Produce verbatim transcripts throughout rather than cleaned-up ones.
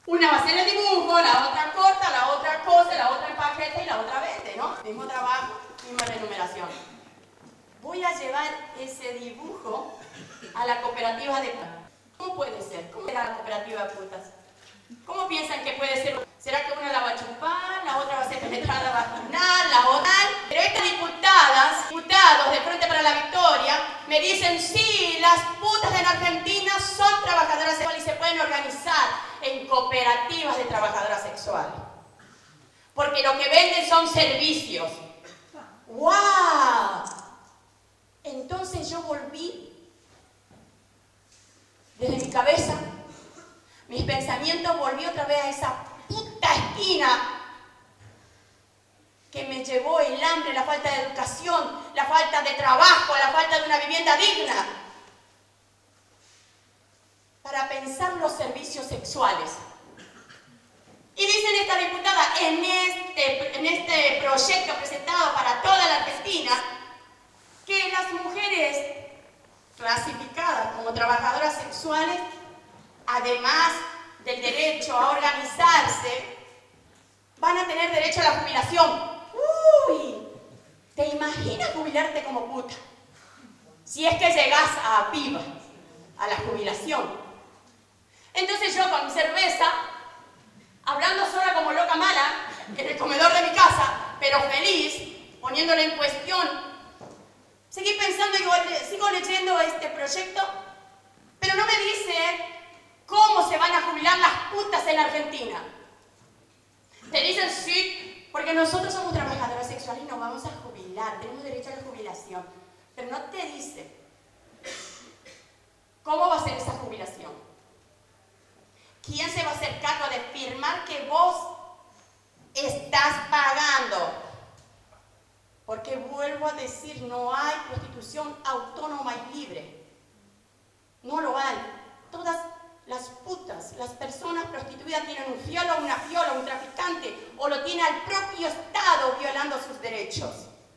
Una va a hacer el dibujo, la otra corta, la otra cose, la otra empaqueta y la otra vende, ¿no? Mismo trabajo, misma remuneración. Voy a llevar ese dibujo a la cooperativa de putas. ¿Cómo puede ser? ¿Cómo será la cooperativa de putas? ¿Cómo piensan que puede ser? ¿Será que una la va a chupar, la otra va a ser penetrada vaginal, la otra? Pero estas diputadas, diputados de Frente para la Victoria, me dicen, sí, las putas en Argentina son trabajadoras sexuales y se pueden organizar en cooperativas de trabajadoras sexuales. Porque lo que venden son servicios. ¡Wow! Entonces yo volví desde mi cabeza, mis pensamientos, volví otra vez a esa puta esquina que me llevó el hambre, la falta de educación, la falta de trabajo, la falta de una vivienda digna, para pensar los servicios sexuales. Y dicen esta diputada, en este, en este proyecto presentado para toda la Argentina, que las mujeres clasificadas como trabajadoras sexuales, además del derecho a organizarse, van a tener derecho a la jubilación. ¡Uy! ¿Te imaginas jubilarte como puta? Si es que llegas a viva a la jubilación. Entonces yo con mi cerveza, hablando sola como loca mala, en el comedor de mi casa, pero feliz, poniéndole en cuestión, seguí pensando y sigo leyendo este proyecto, pero no me dice cómo se van a jubilar las putas en Argentina. Te dicen sí, porque nosotros somos trabajadoras sexuales y nos vamos a jubilar, tenemos derecho a la jubilación, pero no te dice cómo va a ser esa jubilación. ¿Quién se va a hacer cargo de firmar que vos estás pagando? Porque vuelvo a decir, no hay prostitución autónoma y libre. No lo hay. Todas las putas, las personas prostituidas tienen un fiolo, una fiola, un traficante, o lo tiene al propio Estado violando sus derechos.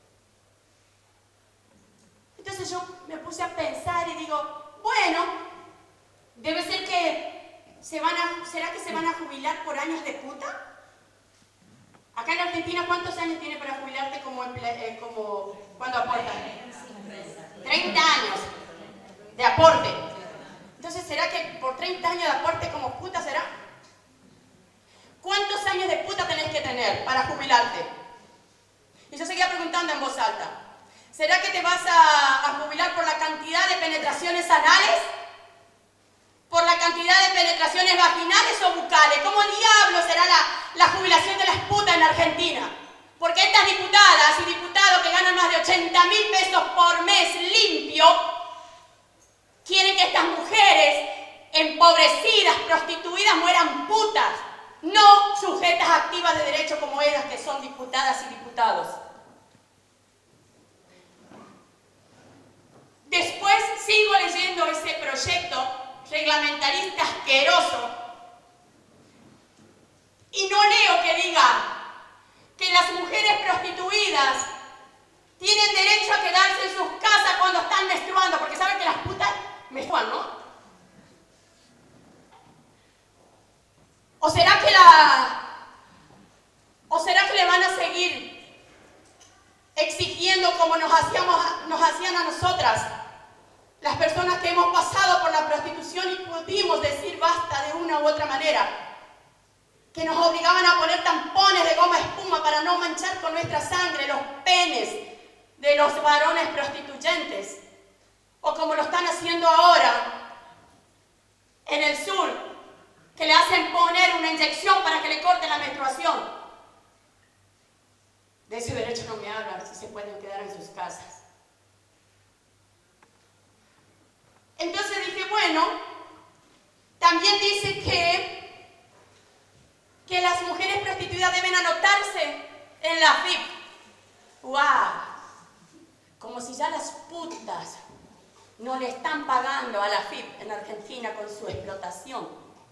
Entonces yo me puse a pensar y digo, bueno, debe ser que se van a, ¿será que se van a jubilar por años de puta? Acá en Argentina, ¿cuántos años tiene para jubilarte como, eh, como cuando aportas? treinta años de aporte. Entonces, ¿será que por treinta años de aporte como puta será? ¿Cuántos años de puta tenés que tener para jubilarte? Y yo seguía preguntando en voz alta, ¿será que te vas a, a jubilar por la cantidad de penetraciones anales? ¿Por la cantidad de penetraciones vaginales o bucales? ¿Cómo diablos será la, la jubilación de las putas en Argentina? Porque estas diputadas y diputados que ganan más de ochenta mil pesos por mes limpio, quieren que estas mujeres empobrecidas, prostituidas, mueran putas, no sujetas activas de derecho como ellas que son diputadas y diputados. Después sigo leyendo ese proyecto reglamentarista asqueroso y no leo que diga que las mujeres prostituidas tienen derecho a quedarse en sus casas cuando están menstruando, porque saben que las putas menstruan, ¿no? ¿O será que la o será que le van a seguir exigiendo como nos hacíamos nos hacían a nosotras? Las personas que hemos pasado por la prostitución y pudimos decir basta de una u otra manera, que nos obligaban a poner tampones de goma espuma para no manchar con nuestra sangre los penes de los varones prostituyentes, o como lo están haciendo ahora en el sur, que le hacen poner una inyección para que le corten la menstruación. De ese derecho no me hablan, si se pueden quedar en sus casas. Entonces dije, bueno, también dice que, que las mujeres prostituidas deben anotarse en la F I P. ¡Wow! Como si ya las putas no le están pagando a la F I P en Argentina con su explotación.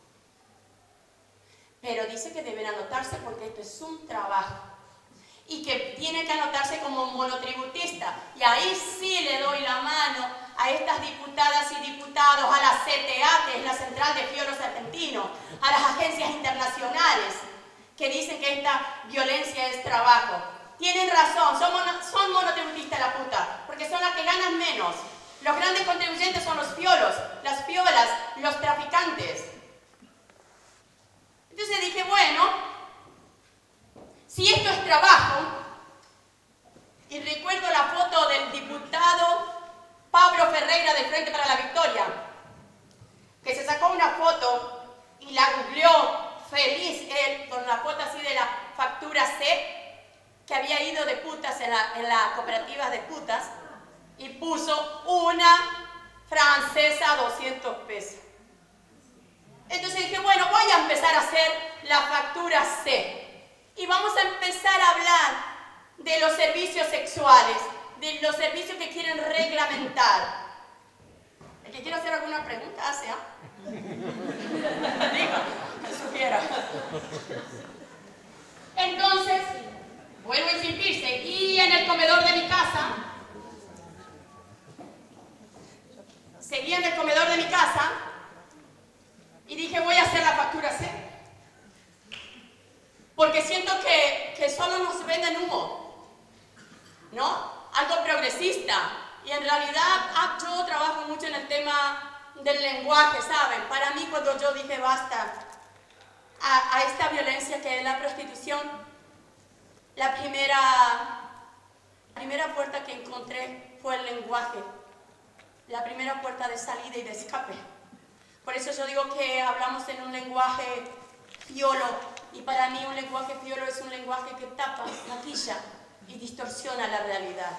Pero dice que deben anotarse porque esto es un trabajo. Y que tienen que anotarse como monotributista. Y ahí sí le doy la mano a estas diputadas y diputados, a la C T A, que es la Central de Fiolos Argentinos, a las agencias internacionales que dicen que esta violencia es trabajo. Tienen razón, son, mono, son monotributistas la puta, porque son las que ganan menos. Los grandes contribuyentes son los fiolos, las fiolas, los traficantes. Entonces dije, bueno, si esto es trabajo, y recuerdo la foto del diputado Pablo Ferreira del Frente para la Victoria, que se sacó una foto y la googleó feliz él con la foto así de la factura C, que había ido de putas en la, en la cooperativa de putas, y puso una francesa doscientos pesos. Entonces dije, bueno, voy a empezar a hacer la factura C. Y vamos a empezar a hablar de los servicios sexuales, de los servicios que quieren reglamentar. El que quiera hacer alguna pregunta, hace, ¿ah? Diga, que supiera. Entonces, vuelvo a insistirse, y en el comedor de mi casa, seguí en el comedor de mi casa, y dije, voy a hacer la factura C. Porque siento que, que solo nos venden humo, ¿no? Algo progresista. Y en realidad ah, yo trabajo mucho en el tema del lenguaje, ¿saben? Para mí, cuando yo dije basta a, a esta violencia que es la prostitución, la primera, la primera puerta que encontré fue el lenguaje. La primera puerta de salida y de escape. Por eso yo digo que hablamos en un lenguaje fiolo, y para mí un lenguaje fiolo es un lenguaje que tapa, maquilla y distorsiona la realidad.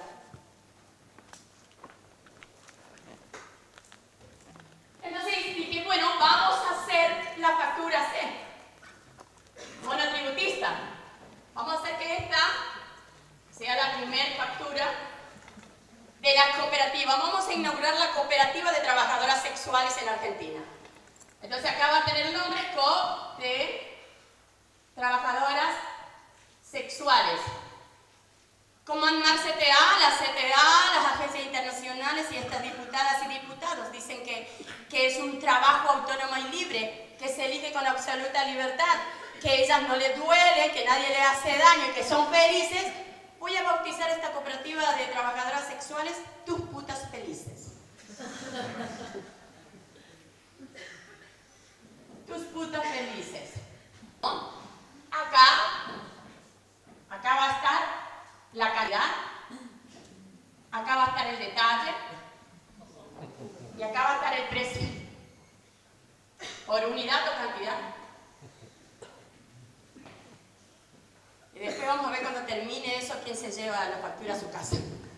Entonces dije, bueno, vamos a hacer la factura C, monotributista. Vamos a hacer que esta sea la primera factura de la cooperativa. Vamos a inaugurar la cooperativa de trabajadoras sexuales en Argentina. Entonces acá va a tener el nombre C O P de trabajadoras sexuales. Como en la C T A, la C T A, las agencias internacionales y estas diputadas y diputados dicen que, que es un trabajo autónomo y libre, que se elige con absoluta libertad, que a ellas no les duele, que nadie le hace daño y que son felices. Voy a bautizar esta cooperativa de trabajadoras sexuales Tus Putas Felices. Tus putas felices. Acá, acá va a estar la calidad, acá va a estar el detalle y acá va a estar el precio. Por unidad o cantidad. Y después vamos a ver cuando termine eso quién se lleva la factura a su casa.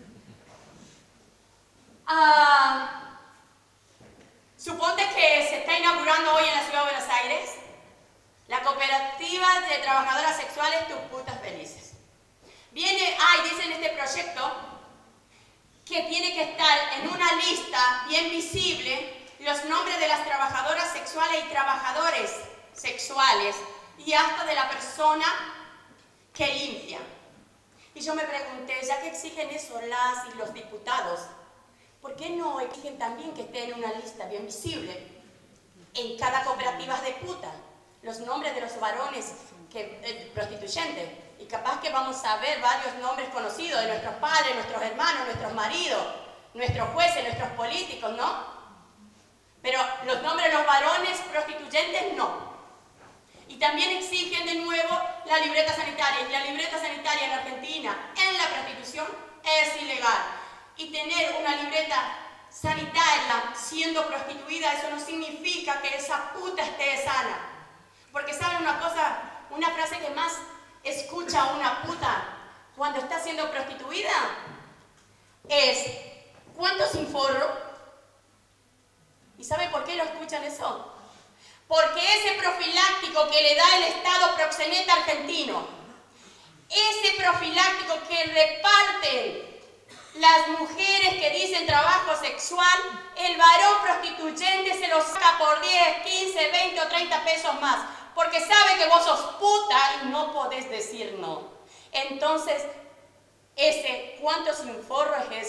Ah, suponte que se está inaugurando hoy en la Ciudad de Buenos Aires la cooperativa de trabajadoras sexuales Tus Putas Felices. Viene, ah, y dice en este proyecto que tiene que estar en una lista bien visible los nombres de las trabajadoras sexuales y trabajadores sexuales y hasta de la persona que limpia. Y yo me pregunté, ya que exigen eso las y los diputados, ¿por qué no exigen también que esté en una lista bien visible en cada cooperativa de puta los nombres de los varones que, eh, prostituyentes? Y capaz que vamos a ver varios nombres conocidos de nuestros padres, nuestros hermanos, nuestros maridos, nuestros jueces, nuestros políticos, ¿no? Pero los nombres de los varones prostituyentes no. Y también exigen de nuevo la libreta sanitaria. Y la libreta sanitaria en Argentina, en la prostitución, es ilegal. Y tener una libreta sanitaria siendo prostituida, eso no significa que esa puta esté sana. Porque ¿saben una cosa? Una frase que más escucha una puta cuando está siendo prostituida es ¿cuánto sin forro? ¿Y sabe por qué lo escuchan eso? Porque ese profiláctico que le da el Estado proxeneta argentino, ese profiláctico que reparten las mujeres que dicen trabajo sexual, el varón prostituyente se lo saca por diez, quince, veinte o treinta pesos más, porque sabe que vos sos puta y no podés decir no. Entonces, ese ¿cuánto sin forro es eso?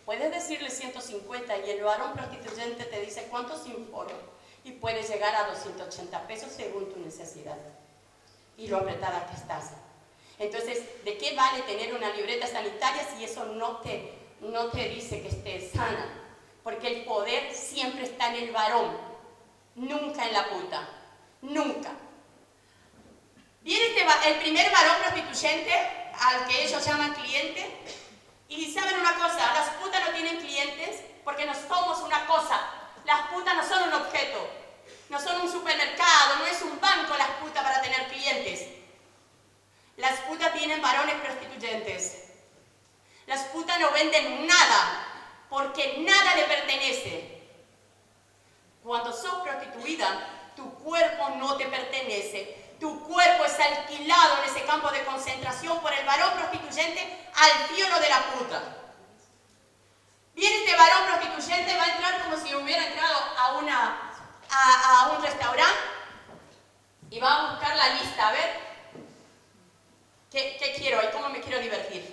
Puedes decirle ciento cincuenta y el varón prostituyente te dice cuánto sin foro y puedes llegar a doscientos ochenta pesos según tu necesidad y lo apretada que estás. Entonces, ¿de qué vale tener una libreta sanitaria si eso no te, no te dice que estés sana? Porque el poder siempre está en el varón, nunca en la puta, nunca. Viene este, el primer varón prostituyente, al que ellos llaman cliente, y saben una cosa, las putas no tienen clientes porque no somos una cosa. Las putas no son un objeto, no son un supermercado, no es un banco las putas para tener clientes. Las putas tienen varones prostituyentes. Las putas no venden nada porque nada le pertenece. Cuando sos prostituida, tu cuerpo no te pertenece. Tu cuerpo es alquilado en ese campo de concentración por el varón prostituyente al fiolo de la puta. Viene este varón prostituyente, va a entrar como si hubiera entrado a, una, a, a un restaurante y va a buscar la lista, a ver, ¿qué, qué quiero y cómo me quiero divertir?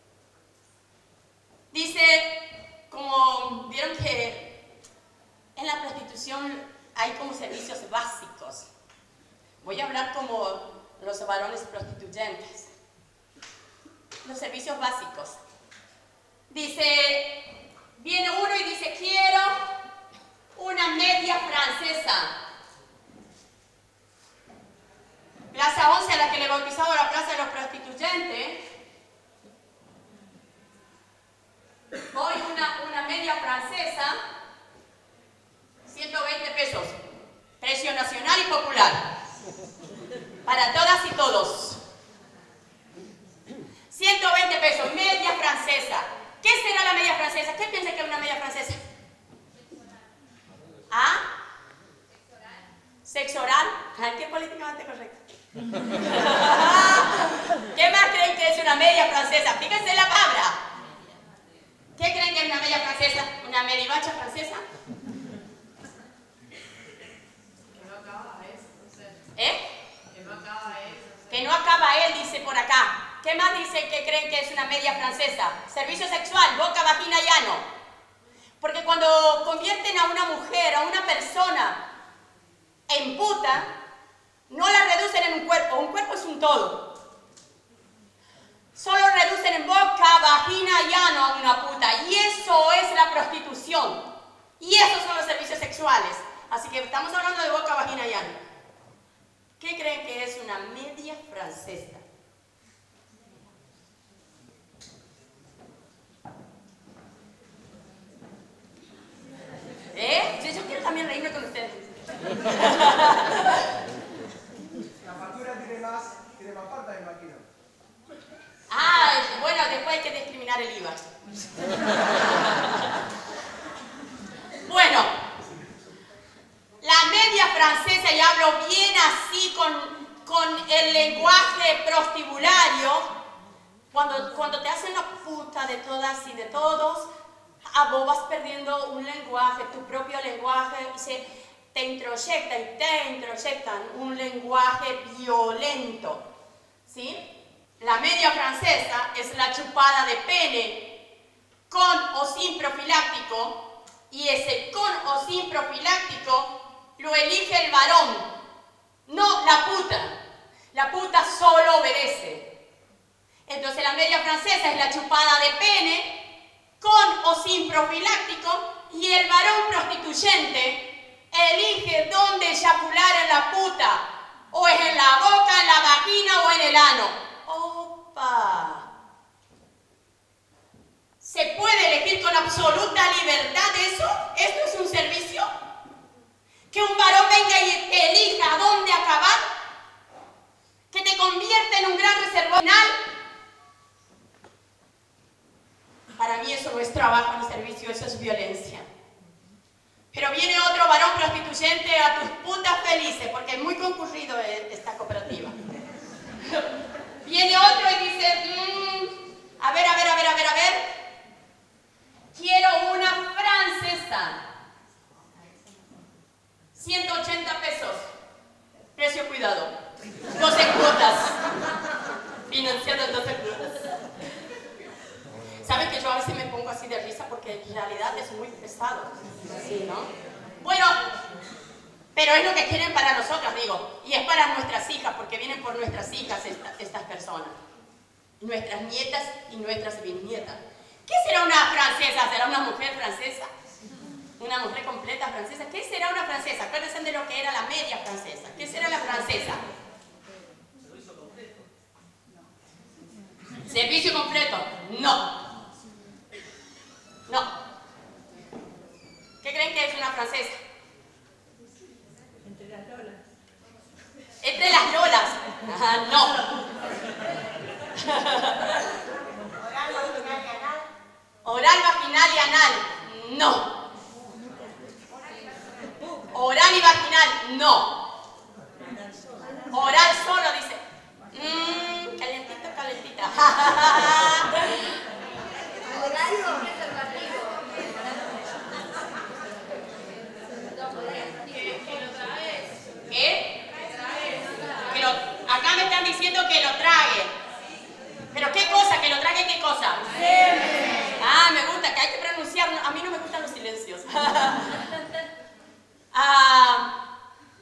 Dice, como vieron que en la prostitución hay como servicios básicos. Voy a hablar como los varones prostituyentes. Los servicios básicos. Dice, viene uno y dice, quiero una media francesa. Plaza once, a la que le he bautizado la plaza de los prostituyentes. Voy una, una media francesa, ciento veinte pesos. Precio nacional y popular. Para todas y todos. ciento veinte pesos, media francesa. ¿Qué será la media francesa? ¿Qué piensa que es una media francesa? ¿Ah? ¿Sexo oral? Ay, ¿qué políticamente correcto? ¿Qué más creen que es una media francesa? Fíjense la palabra. ¿Qué creen que es una media francesa? ¿Una medivacha francesa? ¿Eh? Que no acaba él. Que no acaba él, dice por acá. ¿Qué más dice que creen que es una media francesa? Servicio sexual, boca, vagina y ano. Porque cuando convierten a una mujer, a una persona en puta, no la reducen en un cuerpo. Un cuerpo es un todo. Solo reducen en boca, vagina y ano a una puta. Y eso es la prostitución. Y esos son los servicios sexuales. Así que estamos hablando de boca, vagina y ano. ¿Qué creen que es una media francesa? ¿Eh? Yo, yo quiero también reírme con ustedes. La factura tiene más, tiene más falta, me imagino. Ah, bueno, después hay que discriminar el I V A. Bueno, la media francesa, y hablo bien así con, con el lenguaje prostibulario, cuando, cuando te hacen la puta de todas y de todos, a vos vas perdiendo un lenguaje, tu propio lenguaje, y se te introyectan y te introyectan un lenguaje violento, ¿sí? La media francesa es la chupada de pene con o sin profiláctico, y ese con o sin profiláctico lo elige el varón, no la puta. La puta solo obedece. Entonces la media francesa es la chupada de pene con o sin profiláctico, y el varón prostituyente elige dónde eyacular en la puta, o es en la boca, en la vagina o en el ano. ¡Opa! ¿Se puede elegir con absoluta libertad eso? ¿Esto es un servicio? ¿Que un varón venga y te elija dónde acabar? ¿Que te convierte en un gran reservorio final? Para mí eso no es trabajo ni servicio, eso es violencia. Pero viene otro varón prostituyente a tus putas felices, porque es muy concurrido esta cooperativa. Viene otro y dice, mmm, a ver, a ver, a ver, a ver, a ver, quiero una francesa. ciento ochenta pesos. Precio cuidado. doce cuotas. Financiado en doce cuotas. ¿Saben que yo a veces me pongo así de risa porque porque en realidad es muy pesado. Sí, ¿no? Bueno, pero es lo que quieren para nosotros, digo, y es para nuestras hijas, porque vienen por nuestras hijas esta, estas personas. Nuestras nietas y nuestras bisnietas. ¿Qué será una francesa? ¿Será una mujer francesa? ¿Una mujer completa francesa? ¿Qué será una francesa? Acuérdense de lo que era la media francesa. ¿Qué será la francesa? ¿Servicio completo? No. ¿Servicio completo? No. No. ¿Qué creen que es una francesa? Entre las lolas. Entre las lolas. Ajá, no. Oral, vaginal y anal. Oral, vaginal y anal. No. Oral y vaginal. No. Oral solo, dice. Mmm, calientita, calentita. Oral con preservativo. ¿Qué? Que lo, acá me están diciendo que lo trague. ¿Pero qué cosa? ¿Que lo trague qué cosa? Ah, me gusta, que hay que pronunciar. A mí no me gustan los silencios. ah,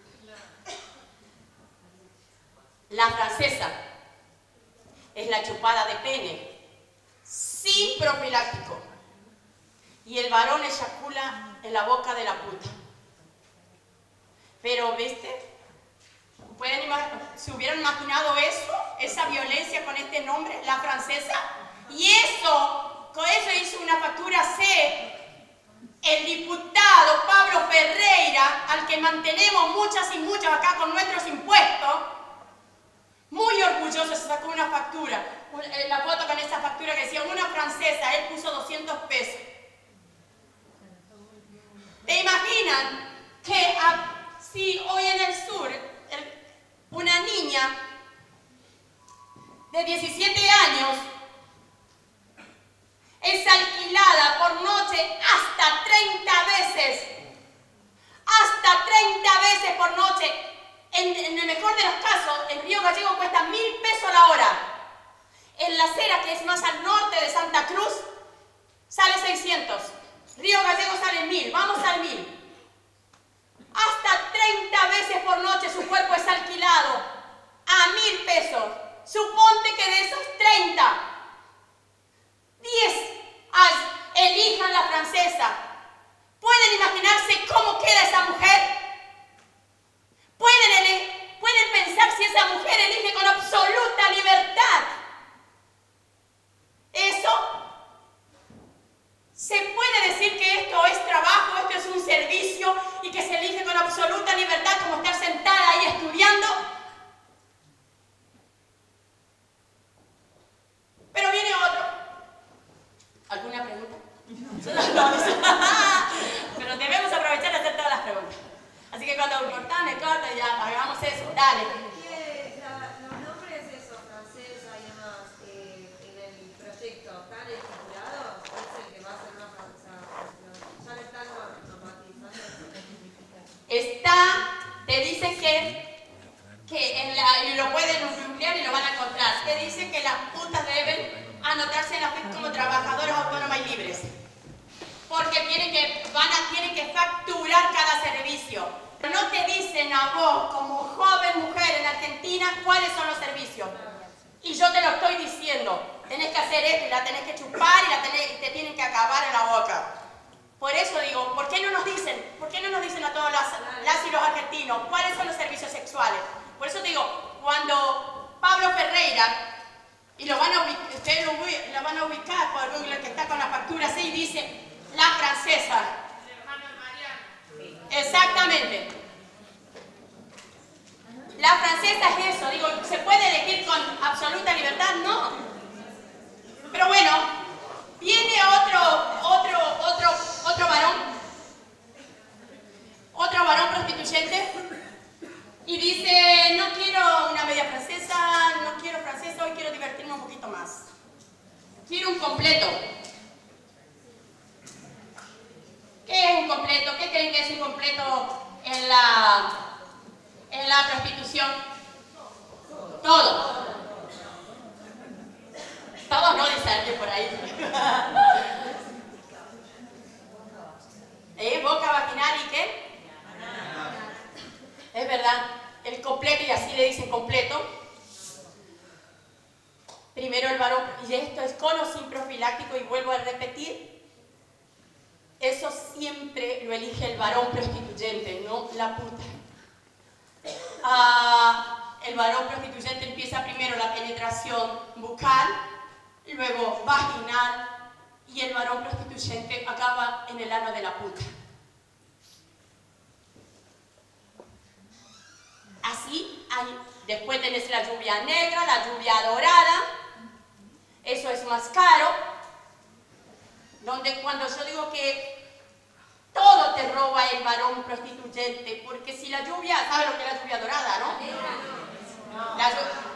la francesa es la chupada de pene sin profiláctico. Y el varón eyacula en la boca de la puta. Pero, ¿viste? ¿Pueden ¿Se hubieran imaginado eso? Esa violencia con este nombre, la francesa. Y eso, con eso hizo una factura C el diputado Pablo Ferreira, al que mantenemos muchas y muchas acá con nuestros impuestos. Muy orgulloso, se sacó una factura. La foto con esa factura que decía una francesa, él puso doscientos pesos. ¿Te imaginan que a, si hoy en el sur el, una niña de diecisiete años es alquilada por noche hasta treinta veces, hasta treinta veces por noche, en, en el mejor de los casos, en Río Gallego cuesta mil pesos la hora, en La Cera, que es más al norte de Santa Cruz, sale seiscientos, Río Gallego sale mil, vamos al mil. Hasta treinta veces por noche su cuerpo es alquilado a mil pesos. Suponte que de esos treinta, diez elijan la francesa. ¿Pueden imaginarse cómo queda esa mujer? ¿Pueden, ¿Pueden pensar si esa mujer elige con absoluta libertad? ¿Eso? ¿Se puede decir que esto es trabajo, esto es un servicio y que se elige con absoluta libertad como estar sentada ahí estudiando? Pero viene otro. ¿Alguna pregunta? Pero debemos aprovechar de hacer todas las preguntas. Así que cuando cortan, me cortan y ya hagamos eso. Dale. Los nombres esos, francesa y demás, eh, en el proyecto, ¿están estipulados? ¿Es el que va a ser una francesa? ¿Ya le están normatizando? Está, te dice que, que en la, y lo pueden googlear y lo van a encontrar, que dice que las putas deben anotarse en la F I P como trabajadoras autónomas y libres. Porque tienen que, van a, tienen que facturar cada servicio. No te dicen a vos, como joven mujer en Argentina, cuáles son los servicios. Y yo te lo estoy diciendo. Tenés que hacer esto y la tenés que chupar y, la tenés, y te tienen que acabar en la boca. Por eso digo, ¿por qué no nos dicen? ¿Por qué no nos dicen a todos las, las y los argentinos cuáles son los servicios sexuales? Por eso digo, cuando Pablo Ferreira, y lo van a ubicar, ustedes lo, lo van a ubicar por Google, que está con la factura C, y dice la francesa. Exactamente. La francesa es eso, digo, ¿se puede elegir con absoluta libertad? No. Pero bueno, viene otro, otro, otro, otro varón, otro varón prostituyente, y dice, no quiero una media francesa, no quiero francesa, hoy quiero divertirme un poquito más. Quiero un completo. ¿Qué es un completo? ¿Qué creen que es un completo en la, en la prostitución? Todo. Todos no, dice alguien por ahí. secreto. Primero el varón, y esto es con o sin profiláctico, y vuelvo a repetir, eso siempre lo elige el varón prostituyente, no la puta. Ah, el varón prostituyente empieza primero la penetración bucal, luego vaginal, y el varón prostituyente acaba en el ano de la puta. Así, hay, después tenés la lluvia negra, la lluvia dorada, eso es más caro, donde cuando yo digo que todo te roba el varón prostituyente, porque si la lluvia, ¿sabe lo que es la lluvia dorada, no? La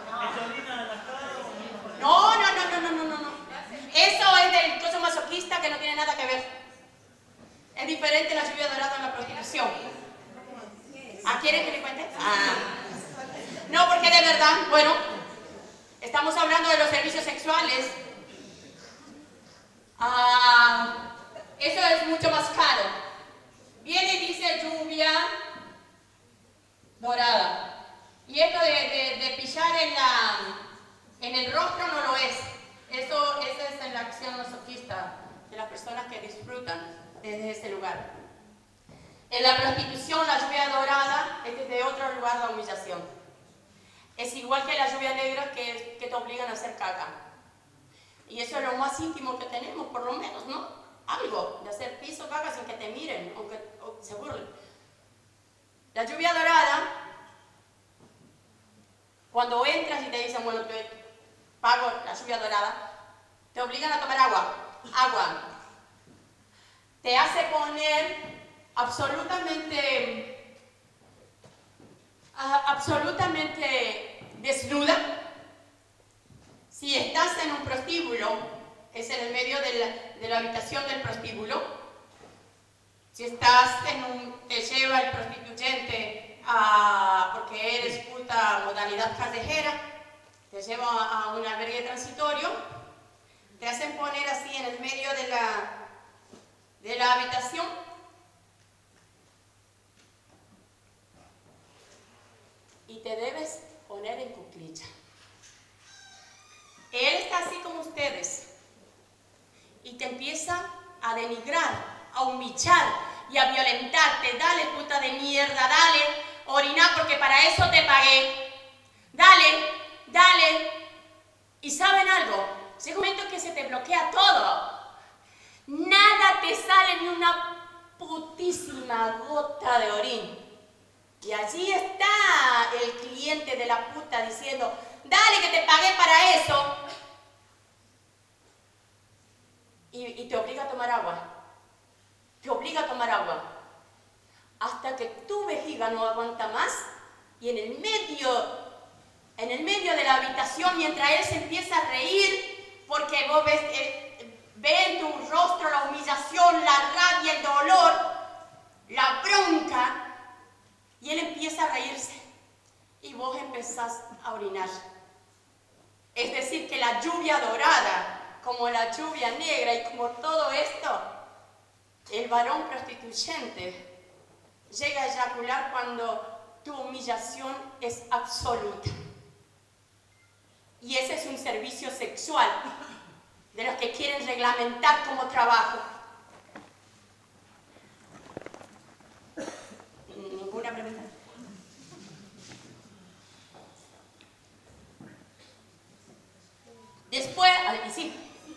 no, no, no, no, no, no, no, no. Eso es del coso masoquista que no tiene nada que ver. Es diferente la lluvia dorada en la prostitución. ¿Ah, quieren que le cuente? Ah. No, porque de verdad, bueno, estamos hablando de los servicios sexuales. Ah, eso es mucho más caro. Viene y dice lluvia dorada. Y esto de, de, de pillar en, la, en el rostro no lo es. Eso, esa es la acción masoquista de las personas que disfrutan desde ese lugar. En la prostitución, la lluvia dorada es desde otro lugar de humillación. Es igual que la lluvia negra que, que te obligan a hacer caca. Y eso es lo más íntimo que tenemos, por lo menos, ¿no? Algo, de hacer piso, caca sin que te miren, aunque o se burlen. La lluvia dorada, cuando entras y te dicen, bueno, te pago la lluvia dorada, te obligan a tomar agua. Agua. Te hace poner absolutamente, uh, absolutamente desnuda. Si estás en un prostíbulo, es en el medio de la, de la habitación del prostíbulo. Si estás en un, te lleva el prostituyente a, porque eres puta modalidad callejera, te lleva a un albergue transitorio, te hacen poner así en el medio de la, de la habitación. Y te debes poner en cuclilla. Él está así como ustedes. Y te empieza a denigrar, a humillar y a violentarte. Dale, puta de mierda, dale, orina porque para eso te pagué. Dale, dale. ¿Y saben algo? Llega un momento que se te bloquea todo. Nada te sale ni una putísima gota de orín. Y allí está el cliente de la puta diciendo, dale que te pagué para eso. Y, y te obliga a tomar agua. Te obliga a tomar agua. Hasta que tu vejiga no aguanta más y en el medio, en el medio de la habitación, mientras él se empieza a reír, porque vos ves, eh, ve en tu rostro la humillación, la rabia, el dolor, la bronca, y él empieza a reírse y vos empezás a orinar. Es decir, que la lluvia dorada, como la lluvia negra y como todo esto, el varón prostituyente llega a eyacular cuando tu humillación es absoluta. Y ese es un servicio sexual de los que quieren reglamentar como trabajo. ¿Ninguna pregunta? Después, a ver, sí.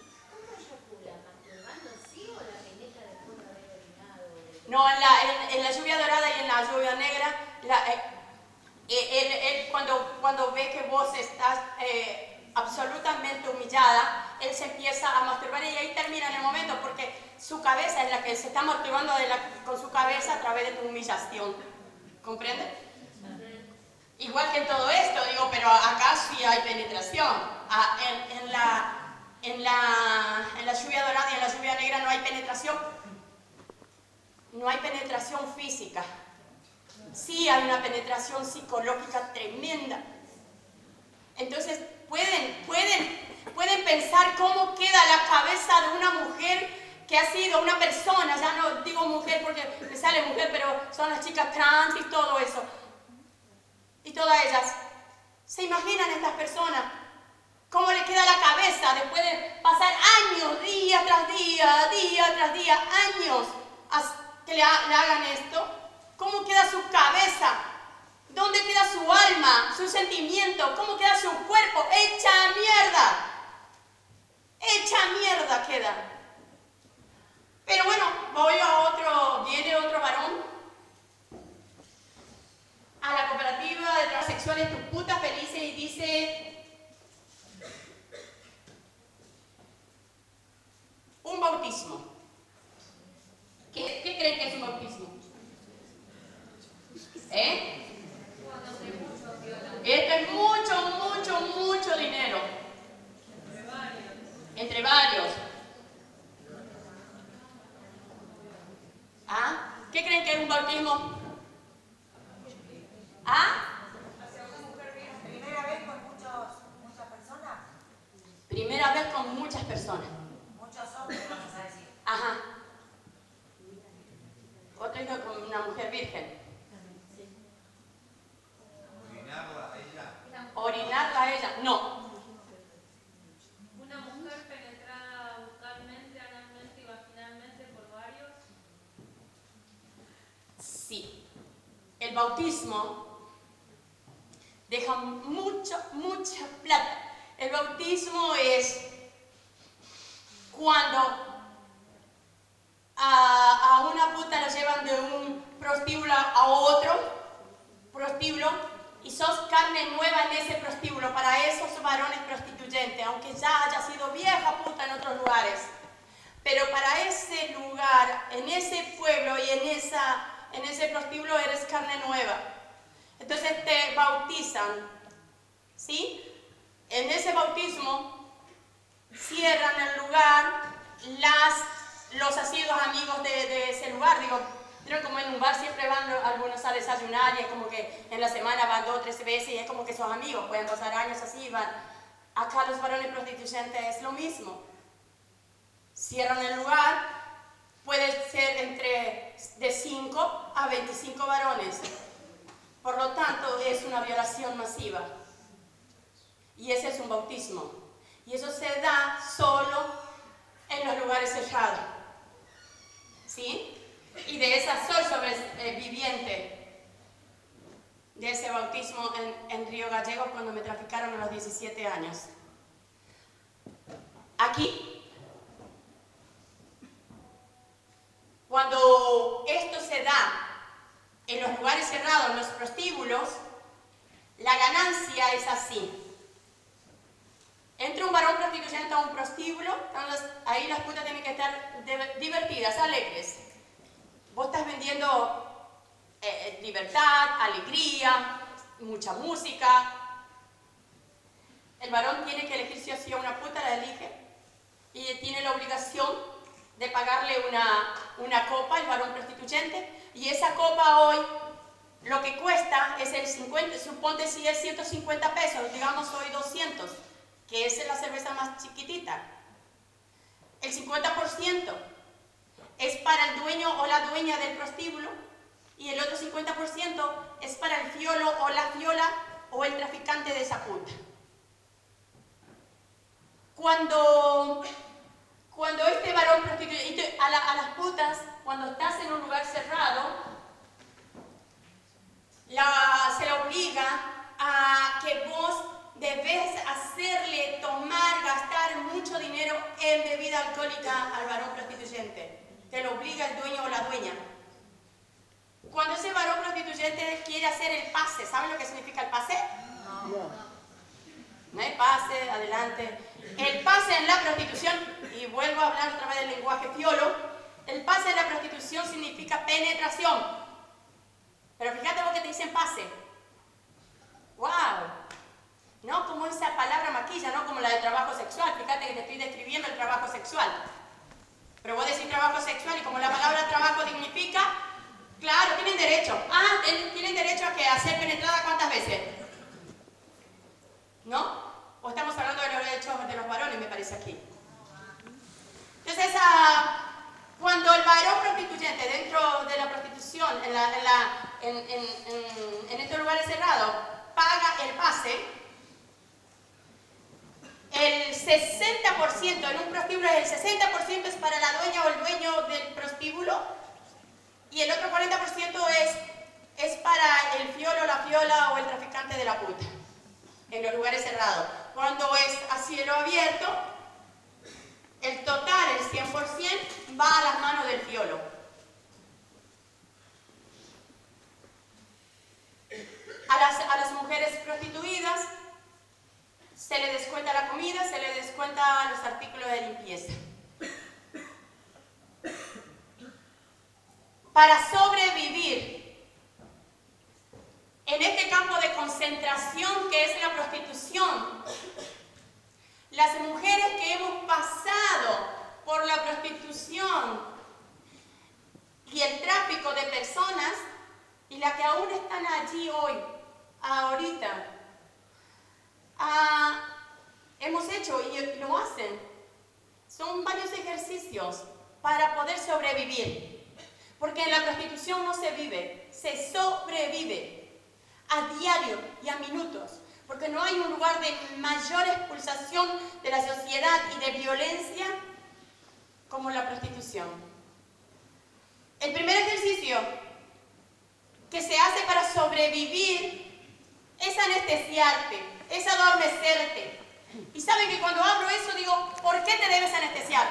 No, en la, en, en la lluvia dorada y en la lluvia negra, la, eh, él, él cuando, cuando ve que vos estás eh, absolutamente humillada, él se empieza a masturbar y ahí termina en el momento porque su cabeza es la que se está masturbando de la, con su cabeza a través de tu humillación. ¿Comprende? Igual que en todo esto, digo, pero acá sí hay penetración. Ah, en, en, la, en, la, en la lluvia dorada y en la lluvia negra no hay penetración. No hay penetración física. Sí hay una penetración psicológica tremenda. Entonces, pueden, pueden, pueden pensar cómo queda la cabeza de una mujer que ha sido una persona, ya no digo mujer porque me sale mujer, pero son las chicas trans y todo eso. Y todas ellas ¿Se imaginan estas personas? ¿Cómo le queda la cabeza después de pasar años, día tras día, día tras día, años que le, ha, le hagan esto? ¿Cómo queda su cabeza? ¿Dónde queda su alma, su sentimiento? ¿Cómo queda su cuerpo? ¡Hecha mierda! ¡Hecha mierda queda! Pero bueno, voy a otro, viene otro varón a la cooperativa de transexuales Tus Putas Felices y dice: un bautismo. ¿Qué, ¿Qué creen que es un bautismo? ¿Eh? Esto es mucho, mucho, mucho dinero. Entre varios. ¿Ah? ¿Qué creen que es un bautismo? ¿Ah? Primera vez con muchos, muchas personas. Primera vez con muchas personas. Muchos hombres, vamos a decir. Ajá. Otro hijo con una mujer virgen. ¿Orinarla a ella? ¿Orinarla a ella? No. Una mujer penetrada bucalmente, analmente y vaginalmente por varios. Sí. El bautismo deja mucha, mucha plata. El bautismo es cuando a, a una puta la llevan de un prostíbulo a otro prostíbulo y sos carne nueva en ese prostíbulo para esos varones prostituyentes, aunque ya haya sido vieja puta en otros lugares. Pero para ese lugar, en ese pueblo y en, esa, en ese prostíbulo eres carne nueva. Entonces te bautizan, ¿sí? En ese bautismo cierran el lugar las, los asiduos amigos de, de ese lugar. Digo, pero como en un bar siempre van algunos a desayunar y es como que en la semana van dos o tres veces y es como que sus amigos, pueden pasar años así, van. Acá los varones prostituyentes es lo mismo. Cierran el lugar, puede ser entre de cinco a veinticinco varones. Por lo tanto, es una violación masiva. Y ese es un bautismo. Y eso se da solo en los lugares cerrados. ¿Sí? Y de esa soy sobreviviente de ese bautismo en, en Río Gallegos cuando me traficaron a los diecisiete años. Aquí, cuando esto se da en los lugares cerrados, en los prostíbulos, la ganancia es así. Entra un varón prostituyente a un prostíbulo, las, ahí las putas tienen que estar de, divertidas, alegres. Vos estás vendiendo eh, libertad, alegría, mucha música. El varón tiene que elegir si o sí a una puta, la elige, y tiene la obligación de pagarle una, una copa al varón prostituyente, y esa copa hoy lo que cuesta es el cincuenta, suponte si es ciento cincuenta pesos, digamos hoy doscientos, que es la cerveza más chiquitita. El cincuenta por ciento es para el dueño o la dueña del prostíbulo y el otro cincuenta por ciento es para el fiolo o la fiola o el traficante de esa puta. Cuando, cuando este varón prostituye a, la, a las putas, cuando estás en un lugar cerrado, la, se le obliga a que vos debes hacerle tomar, gastar mucho dinero en bebida alcohólica al varón prostituyente. Te lo obliga el dueño o la dueña. Cuando ese varón prostituyente quiere hacer el pase, ¿saben lo que significa el pase? No. No hay pase, adelante. El pase en la prostitución, y vuelvo a hablar otra vez del lenguaje fiolo, el pase en la prostitución significa penetración. Pero fíjate vos que te dicen pase. ¡Wow! No como esa palabra maquilla, no como la de trabajo sexual. Fíjate que te estoy describiendo el trabajo sexual. Pero vos decís trabajo sexual y como la palabra trabajo dignifica, claro, tienen derecho. Ah, tienen derecho a que a ser penetrada ¿cuántas veces? ¿No? O estamos hablando de los derechos de los varones, me parece aquí. Entonces, ah, cuando el varón prostituyente dentro de la prostitución, en, la, en, la, en, en, en, en estos lugares cerrados, paga el pase, sesenta por ciento, en un prostíbulo el sesenta por ciento es para la dueña o el dueño del prostíbulo y el otro cuarenta por ciento es, es para el fiolo, la fiola o el traficante de la puta, en los lugares cerrados. Cuando es a cielo abierto, el total, el cien por ciento, va a las manos del fiolo. A las, a las mujeres prostituidas se le descuenta la comida, se le descuenta los artículos de limpieza. Para sobrevivir en este campo de concentración que es la prostitución, las mujeres que hemos pasado por la prostitución y el tráfico de personas y las que aún están allí hoy, ahorita, ah, hemos hecho y lo hacen. Son varios ejercicios para poder sobrevivir. Porque en la prostitución no se vive, se sobrevive a diario y a minutos. Porque no hay un lugar de mayor expulsación de la sociedad y de violencia como la prostitución. El primer ejercicio que se hace para sobrevivir es anestesiarte, es adormecerte. Y saben que cuando hablo eso digo, ¿por qué te debes anestesiar?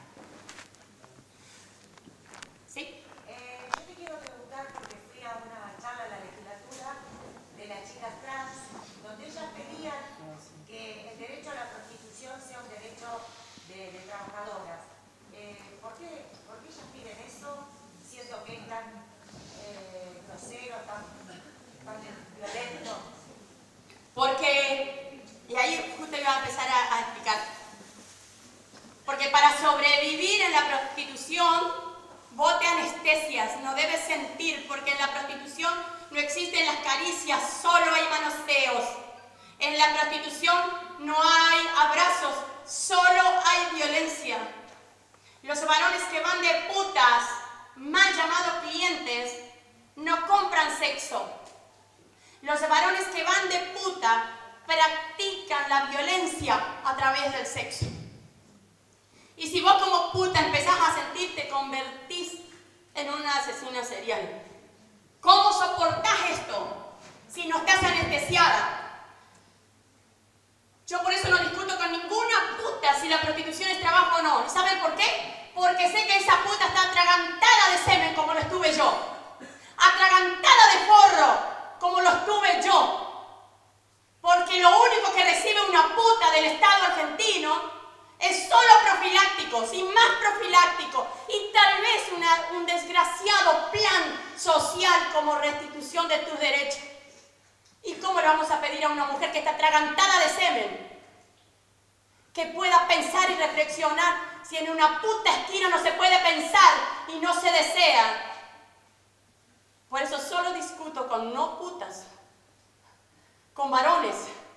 ¿Sí? Eh, yo te quiero preguntar, porque fui a una charla en la legislatura de las chicas trans, donde ellas pedían que el derecho a la prostitución sea un derecho de, de trabajadoras. Eh, ¿por, qué, ¿Por qué ellas piden eso, siendo que es tan eh, grosero, tan, tan violento? Porque, y ahí justo iba a empezar a, a explicar, porque para sobrevivir en la prostitución, vos te anestesias, no debes sentir, porque en la prostitución no existen las caricias, solo hay manoseos. En la prostitución no hay abrazos, solo hay violencia. Los varones que van de putas, mal llamados clientes, no compran sexo. Los varones que van de puta practican la violencia a través del sexo. Y si vos como puta empezás a sentir, te convertís en una asesina serial. ¿Cómo soportás esto si no estás anestesiada? Yo por eso no discuto con ninguna puta si la prostitución es trabajo o no. ¿Y saben por qué? Porque sé que esa puta está atragantada de semen como lo estuve yo. Atragantada de forro como lo estuve yo. Porque lo único que recibe una puta del Estado argentino es solo profiláctico, sin más profiláctico, y tal vez una, un desgraciado plan social como restitución de tus derechos. ¿Y cómo le vamos a pedir a una mujer que está atragantada de semen que pueda pensar y reflexionar si en una puta esquina no se puede pensar y no se desea? Por eso solo discuto con no putas, con varones,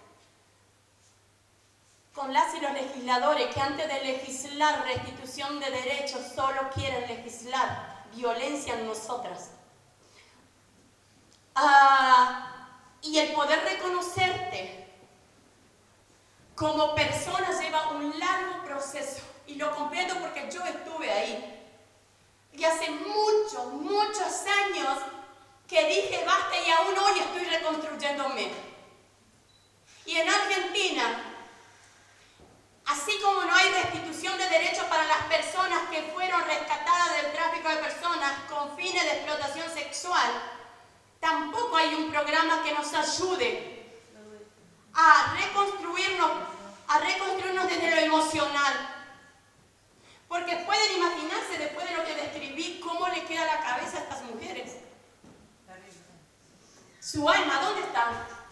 con las y los legisladores que antes de legislar restitución de derechos solo quieren legislar violencia en nosotras. Ah, y el poder reconocerte como persona lleva un largo proceso, y lo comprendo porque yo estuve ahí. Y hace muchos, muchos años que dije basta y aún hoy estoy reconstruyéndome. Y en Argentina, así como no hay restitución de derechos para las personas que fueron rescatadas del tráfico de personas con fines de explotación sexual, tampoco hay un programa que nos ayude a reconstruirnos, a reconstruirnos desde lo emocional. Porque pueden imaginarse, después de lo que describí, cómo le queda la cabeza a estas mujeres. Su alma, ¿dónde está?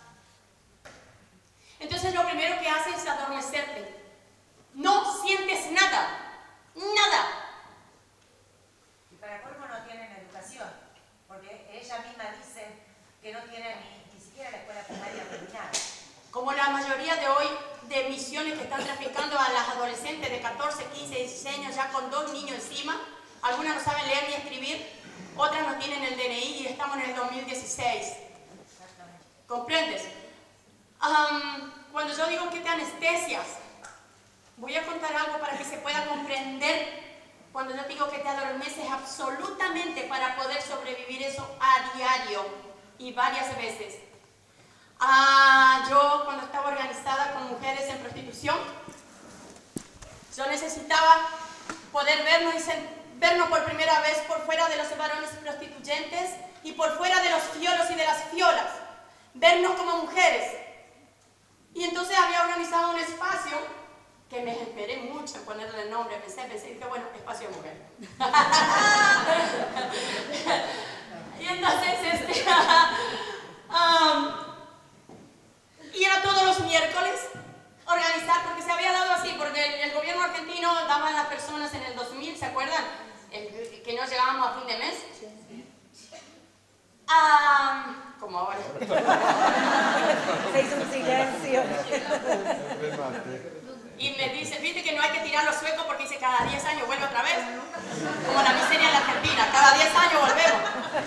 Entonces lo primero que hace es adormecerte. No sientes nada, nada. Y para colmo no tienen educación, porque ella misma dice que no tiene ni, ni siquiera la escuela primaria terminada. Como la mayoría de hoy de misiones que están traficando a las adolescentes de catorce, quince, dieciséis años ya con dos niños encima, algunas no saben leer ni escribir, otras no tienen el D N I y estamos en el dos mil dieciséis. ¿Comprendes? Um, cuando yo digo que te anestesias, Voy a contar algo para que se pueda comprender cuando yo digo que te adormeces absolutamente para poder sobrevivir eso a diario y varias veces. Ah, yo cuando estaba organizada con mujeres en prostitución, yo necesitaba poder vernos, y vernos por primera vez por fuera de los varones prostituyentes y por fuera de los fiolos y de las fiolas, vernos como mujeres. Y entonces había organizado un espacio que me esperé mucho en ponerle el nombre, pensé, pensé, que bueno, espacio de mujer. Y entonces, este, um, y era todos los miércoles organizar, porque se había dado así, porque el, el gobierno argentino daba a las personas en el dos mil, ¿se acuerdan? El, que no llegábamos a fin de mes. Um, como ahora. Se hizo un silencio. Y me dice, viste que no hay que tirar los suecos porque dice cada diez años vuelve otra vez. Como la miseria en la Argentina, cada diez años volvemos.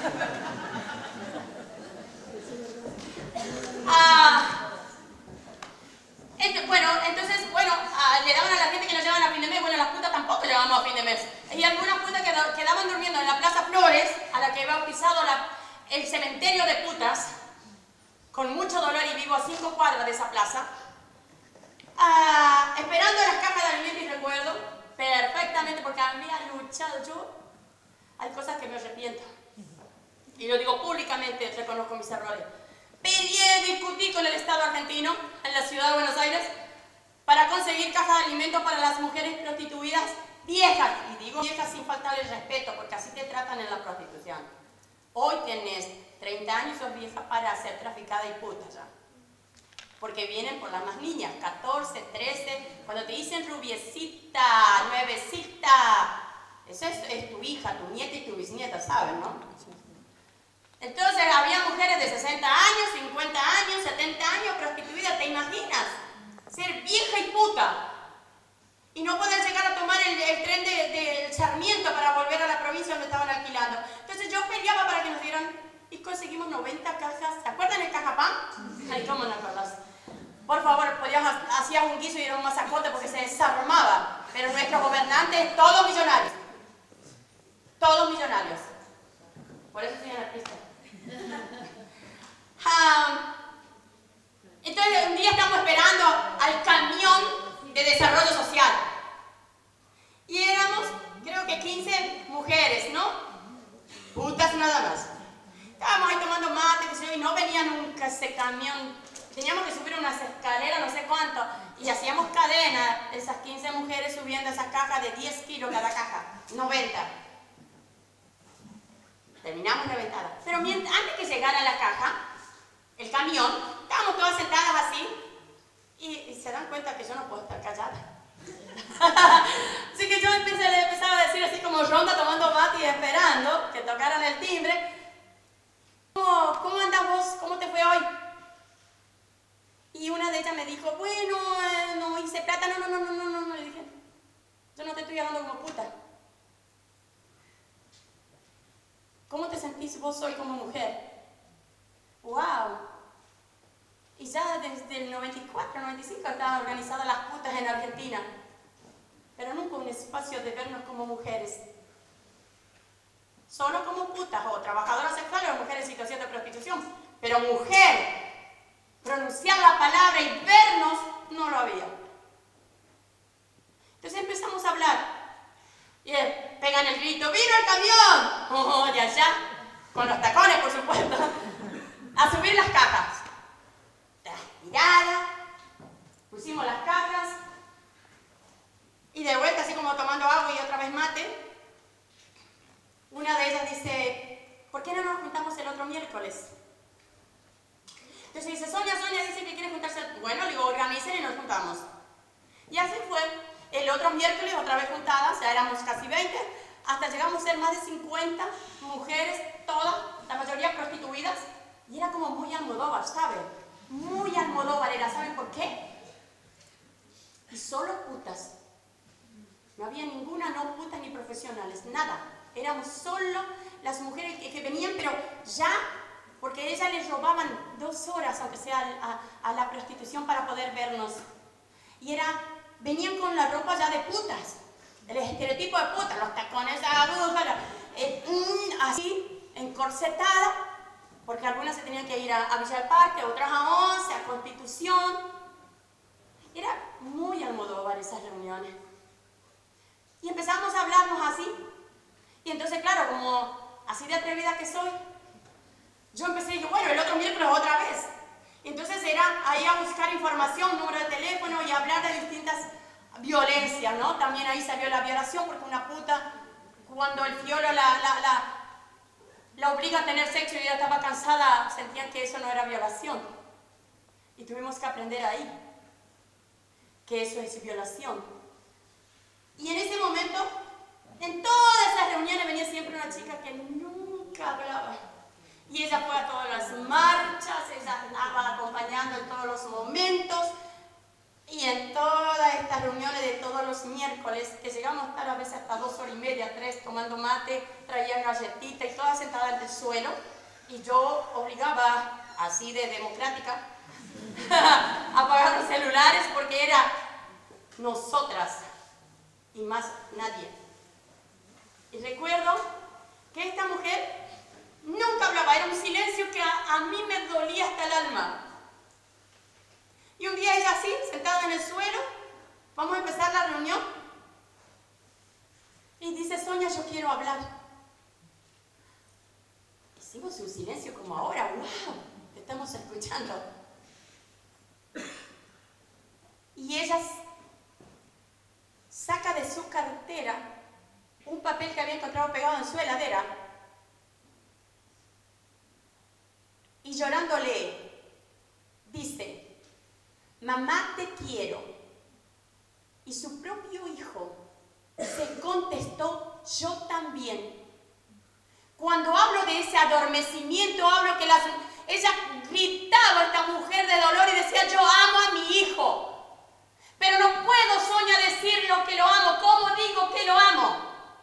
Ah, ent bueno, entonces, bueno, ah, le daban a la gente que no llegaban a fin de mes, bueno, las putas tampoco llegamos a fin de mes. Y algunas putas qued quedaban durmiendo en la Plaza Flores, a la que he bautizado la, el cementerio de putas, con mucho dolor y vivo a cinco cuadras de esa plaza. Ah, esperando las cajas de alimentos y recuerdo perfectamente porque había luchado yo. Hay cosas que me arrepiento y lo digo públicamente, reconozco mis errores. Peleé, discutí con el Estado argentino en la ciudad de Buenos Aires para conseguir cajas de alimentos para las mujeres prostituidas viejas, y digo viejas sin faltarle respeto porque así te tratan en la prostitución. Hoy tenés treinta años, sos vieja para ser traficada y puta ya. Porque vienen por las más niñas, catorce, trece, cuando te dicen rubiecita, nuevecita, eso es, es tu hija, tu nieta y tu bisnieta, ¿saben, no? Entonces había mujeres de sesenta años, cincuenta años, setenta años prostituidas, ¿te imaginas? Ser vieja y puta. Y no poder llegar a tomar el, el tren del de, de Sarmiento para volver a la provincia donde estaban alquilando. Entonces yo peleaba para que nos dieran, y conseguimos noventa cajas. ¿Se acuerdan el cajapán? Ay, ¿cómo no acordás? Por favor, podíamos, hacías un guiso y era un masacote porque se desarmaba. Pero nuestros gobernantes, todos millonarios. Todos millonarios. Por eso soy anarquista. Um, entonces, un día estamos esperando al camión de desarrollo social. Y éramos, creo que quince mujeres, ¿no? Putas nada más. Estábamos ahí tomando mate, que sé yo, y no venía nunca ese camión. Teníamos que subir unas escaleras, no sé cuánto, y hacíamos cadena, esas quince mujeres subiendo esas cajas de diez kilos cada caja, noventa. Terminamos reventadas. Pero mientras, antes que llegara la caja, el camión, estábamos todas sentadas así, y, y se dan cuenta que yo no puedo estar callada. Así que yo empecé, le empezaba a decir así como ronda, tomando mate y esperando que tocaran el timbre. ¿Cómo, cómo andas vos? ¿Cómo te fue hoy? Y una de ellas me dijo, bueno, eh, no hice plata. No, no, no, no, no, no, no, le dije, yo no te estoy hablando como puta. ¿Cómo te sentís vos hoy como mujer? ¡Wow! Y ya desde el noventa y cuatro, noventa y cinco estaban organizadas las putas en Argentina. Pero nunca un espacio de vernos como mujeres. Solo como putas o trabajadoras sexuales o mujeres en situación de prostitución. Pero mujer, pronunciar la palabra y vernos, no lo había. Entonces empezamos a hablar. Y eh, pegan el grito, ¡vino el camión! Oh, de allá, con los tacones, por supuesto, a subir las cajas. Mirada, pusimos las cajas, y de vuelta, así como tomando agua y otra vez mate, una de ellas dice, ¿por qué no nos juntamos el otro miércoles? Entonces dice, Sonia, Sonia dice que quiere juntarse. Bueno, le digo, organicen y nos juntamos. Y así fue. El otro miércoles, otra vez juntadas, ya éramos casi veinte, hasta llegamos a ser más de cincuenta mujeres, todas, la mayoría prostituidas, y era como muy Almodóvar, ¿saben? Muy Almodóvar era, ¿saben por qué? Y solo putas. No había ninguna no putas ni profesionales, nada. Éramos solo las mujeres que, que venían, pero ya, porque ellas les robaban dos horas, aunque sea a, a la prostitución, para poder vernos. Y era venían con la ropa ya de putas, el estereotipo de putas, los tacones de aguja, la, eh, mm, así, encorsetada, porque algunas se tenían que ir a, a Villa del Parque, otras a Once, a Constitución. Era muy Almodóvar esas reuniones. Y empezamos a hablarnos así. Y entonces, claro, como así de atrevida que soy, yo empecé y dije, bueno, el otro miércoles otra vez. Y entonces era ahí a buscar información, número de teléfono y hablar de distintas violencias, ¿no? También ahí salió la violación, porque una puta, cuando el fiolo la, la, la, la obliga a tener sexo y ella estaba cansada, sentían que eso no era violación. Y tuvimos que aprender ahí que eso es violación. Y en ese momento, en todas esas reuniones venía siempre una chica que nunca hablaba. Y ella fue a todas las marchas, ella andaba acompañando en todos los momentos. Y en todas estas reuniones de todos los miércoles, que llegamos a estar a veces hasta dos horas y media, tres, tomando mate, traían galletitas y todas sentadas en el suelo. Y yo obligaba, así de democrática, a apagar los celulares porque era nosotras y más nadie. Y recuerdo que esta mujer nunca hablaba, era un silencio que a, a mí me dolía hasta el alma. Y un día ella así, sentada en el suelo, vamos a empezar la reunión, y dice, Sonia, yo quiero hablar. Hicimos un silencio como ahora, wow, te estamos escuchando. Y ella saca de su cartera un papel que había encontrado pegado en su heladera y llorando lee, dice, mamá te quiero. Y su propio hijo se contestó, yo también. Cuando hablo de ese adormecimiento, hablo que las, ella gritaba, esta mujer de dolor, y decía, yo amo a mi hijo. Pero no puedo, Sonia, decirlo que lo amo. ¿Cómo digo que lo amo?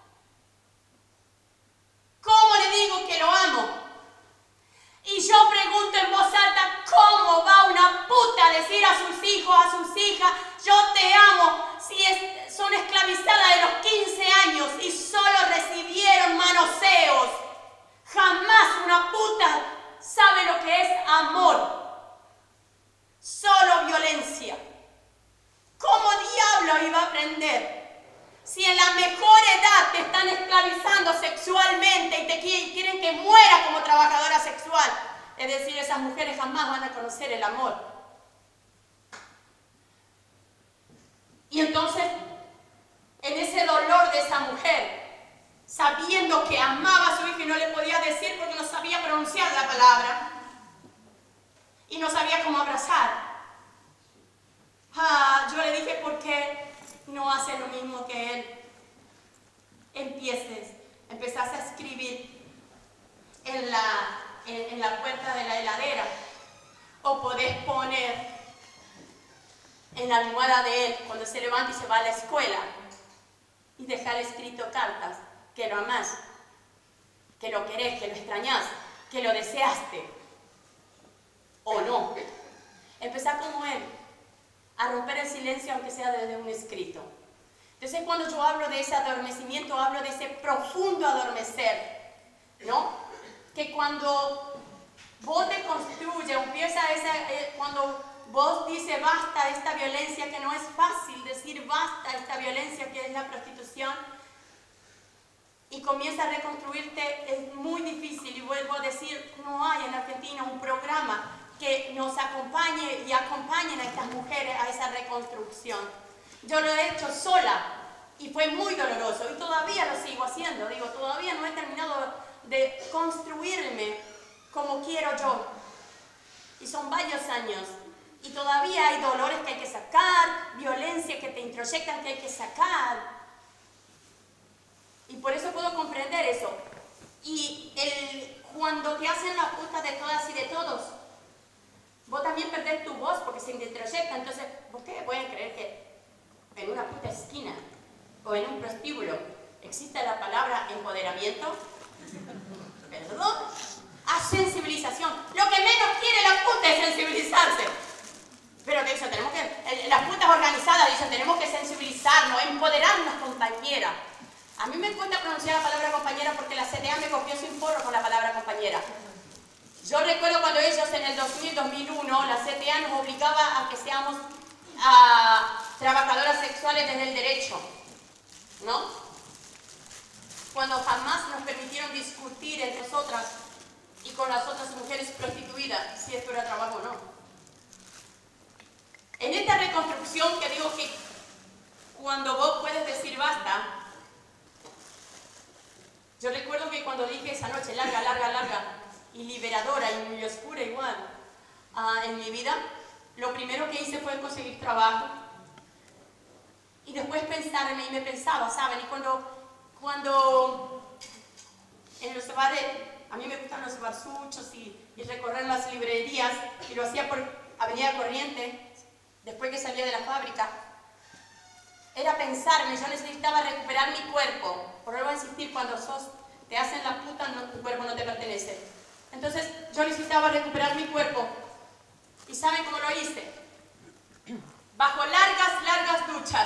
¿Cómo le digo que lo amo? Y yo pregunto en voz alta, ¿cómo va una puta a decir a sus hijos, a sus hijas, yo te amo, si es, son esclavizadas de los quince años y solo recibieron manoseos? Jamás una puta sabe lo que es amor. Solo violencia. ¿Cómo diablo iba a aprender? Si en la mejor edad te están esclavizando sexualmente y te quieren que muera como trabajadora sexual. Es decir, esas mujeres jamás van a conocer el amor. Y entonces, en ese dolor de esa mujer, sabiendo que amaba a su hijo y no le podía decir porque no sabía pronunciar la palabra y no sabía cómo abrazar, ah, yo le dije, ¿por qué no haces lo mismo que él? Empieces, empezás a escribir en la, en, en la puerta de la heladera, o podés poner en la almohada de él cuando se levanta y se va a la escuela y dejar escrito cartas que lo amás, que lo querés, que lo extrañás, que lo deseaste o no. Empezá como él, a romper el silencio aunque sea desde un escrito. Entonces, cuando yo hablo de ese adormecimiento, hablo de ese profundo adormecer, ¿no? Que cuando vos te construyes, empieza esa, eh, cuando vos dices basta esta violencia, que no es fácil decir basta esta violencia que es la prostitución, y comienza a reconstruirte, es muy difícil. Y vuelvo a decir, no hay en Argentina un programa que nos acompañe y acompañen a estas mujeres a esa reconstrucción. Yo lo he hecho sola y fue muy doloroso y todavía lo sigo haciendo. Digo, todavía no he terminado de construirme como quiero yo. Y son varios años. Y todavía hay dolores que hay que sacar, violencia que te introyectan que hay que sacar. Y por eso puedo comprender eso. Y el, cuando te hacen la puta de todas y de todos, vos también perdés tu voz porque se te introyecta. Entonces, ¿ustedes pueden creer que en una puta esquina o en un prostíbulo existe la palabra empoderamiento? ¿Perdón? A sensibilización. Lo que menos quiere la puta es sensibilizarse. Pero de eso tenemos que, las putas organizadas dicen, tenemos que empoderarnos, compañera. A mí me cuesta pronunciar la palabra compañera porque la C T A me copió sin forro con la palabra compañera. Yo recuerdo cuando ellos en el dos mil, dos mil uno, la C T A nos obligaba a que seamos a, trabajadoras sexuales desde el derecho, ¿no? Cuando jamás nos permitieron discutir entre nosotras y con las otras mujeres prostituidas si esto era trabajo o no. En esta reconstrucción que digo que cuando vos puedes decir basta, yo recuerdo que cuando dije esa noche larga, larga, larga y liberadora y muy oscura igual uh, en mi vida, lo primero que hice fue conseguir trabajo y después pensarme, y me pensaba, ¿saben? Y cuando, cuando en los bares, a mí me gustan los barsuchos y, y recorrer las librerías, y lo hacía por Avenida Corrientes, después que salía de la fábrica, era pensarme, yo necesitaba recuperar mi cuerpo. Por eso voy a insistir, cuando sos, te hacen la puta, no, tu cuerpo no te pertenece. Entonces yo necesitaba recuperar mi cuerpo. ¿Y saben cómo lo hice? Bajo largas, largas duchas.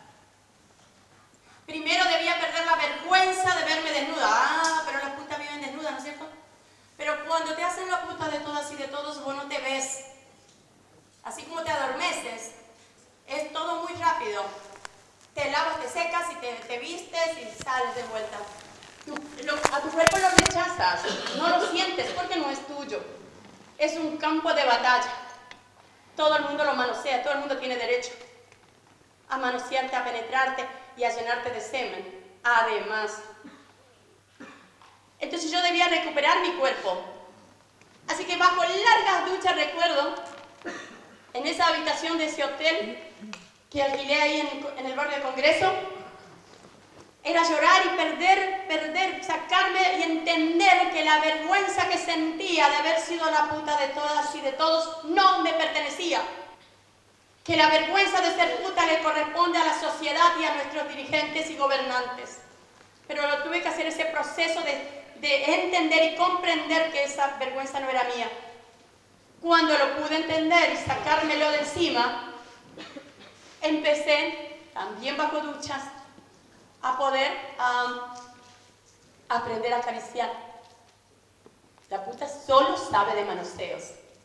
Primero debía perder la vergüenza de verme desnuda. Ah, pero las putas viven desnudas, ¿no es cierto? Pero cuando te hacen la puta de todas y de todos, vos no te ves. Así como te adormeces, es todo muy rápido. Te lavas, te secas y te, te vistes y sales de vuelta. Tú, lo, a tu cuerpo lo rechazas, no lo sientes porque no es tuyo. Es un campo de batalla. Todo el mundo lo manosea, todo el mundo tiene derecho a manosearte, a penetrarte y a llenarte de semen. Además. Entonces yo debía recuperar mi cuerpo. Así que bajo largas duchas, recuerdo, en esa habitación de ese hotel que alquilé ahí en, en el barrio de Congreso, era llorar y perder, perder, sacarme y entender que la vergüenza que sentía de haber sido la puta de todas y de todos no me pertenecía. Que la vergüenza de ser puta le corresponde a la sociedad y a nuestros dirigentes y gobernantes. Pero lo tuve que hacer ese proceso de, de entender y comprender que esa vergüenza no era mía. Cuando lo pude entender y sacármelo de encima, empecé, también bajo duchas, a poder um, aprender a acariciar. La puta solo sabe de manoseos.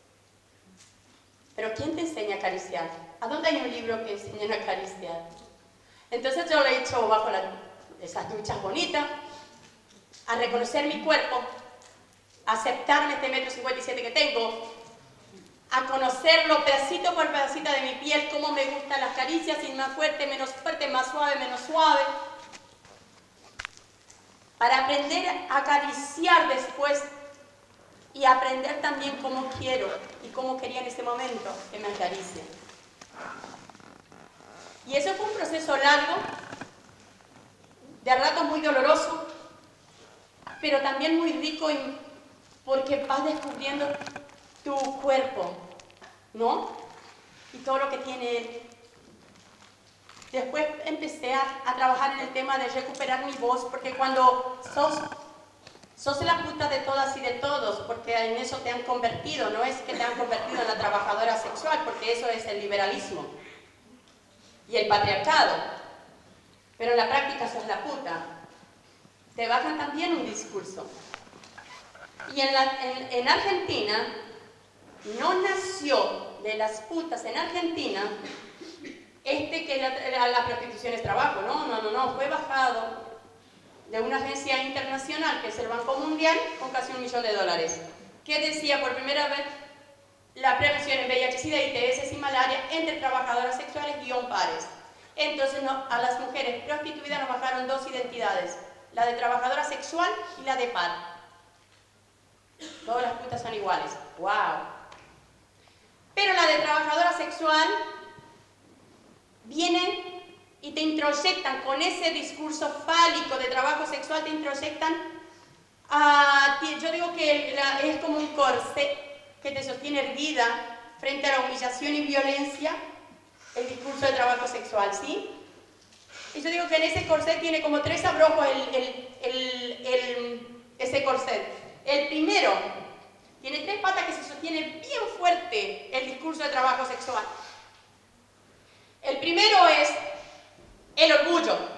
Pero ¿quién te enseña a acariciar? ¿A dónde hay un libro que enseña a acariciar? Entonces yo lo he hecho bajo la, esas duchas bonitas, a reconocer mi cuerpo, a aceptarme este metro cincuenta y siete que tengo, a conocerlo pedacito por pedacito de mi piel, cómo me gustan las caricias, si más fuerte, menos fuerte, más suave, menos suave. Para aprender a acariciar después y aprender también cómo quiero y cómo quería en ese momento que me acaricien. Y eso fue un proceso largo, de a ratos muy doloroso, pero también muy rico porque vas descubriendo tu cuerpo, ¿no? Y todo lo que tiene él. Después empecé a, a trabajar en el tema de recuperar mi voz, porque cuando sos, sos la puta de todas y de todos, porque en eso te han convertido, no es que te han convertido en la trabajadora sexual, porque eso es el liberalismo y el patriarcado, pero en la práctica sos la puta. Te bajan también un discurso. Y en, la, en, en Argentina, no nació de las putas en Argentina este que la, la, la prostitución es trabajo, no, no, no, no, fue bajado de una agencia internacional que es el Banco Mundial con casi un millón de dólares, que decía por primera vez la prevención en V I H, SIDA y T S y malaria entre trabajadoras sexuales guión pares. Entonces no, a las mujeres prostituidas nos bajaron dos identidades, la de trabajadora sexual y la de par. Todas las putas son iguales. ¡Wow! Pero la de trabajadora sexual vienen y te introyectan con ese discurso fálico de trabajo sexual, te introyectan a, yo digo que es como un corset que te sostiene erguida frente a la humillación y violencia, el discurso de trabajo sexual, ¿sí? Y yo digo que en ese corset tiene como tres abrojos el, el, el, el, ese corset. El primero tiene tres patas que se sostiene bien fuerte el discurso de trabajo sexual. El primero es el orgullo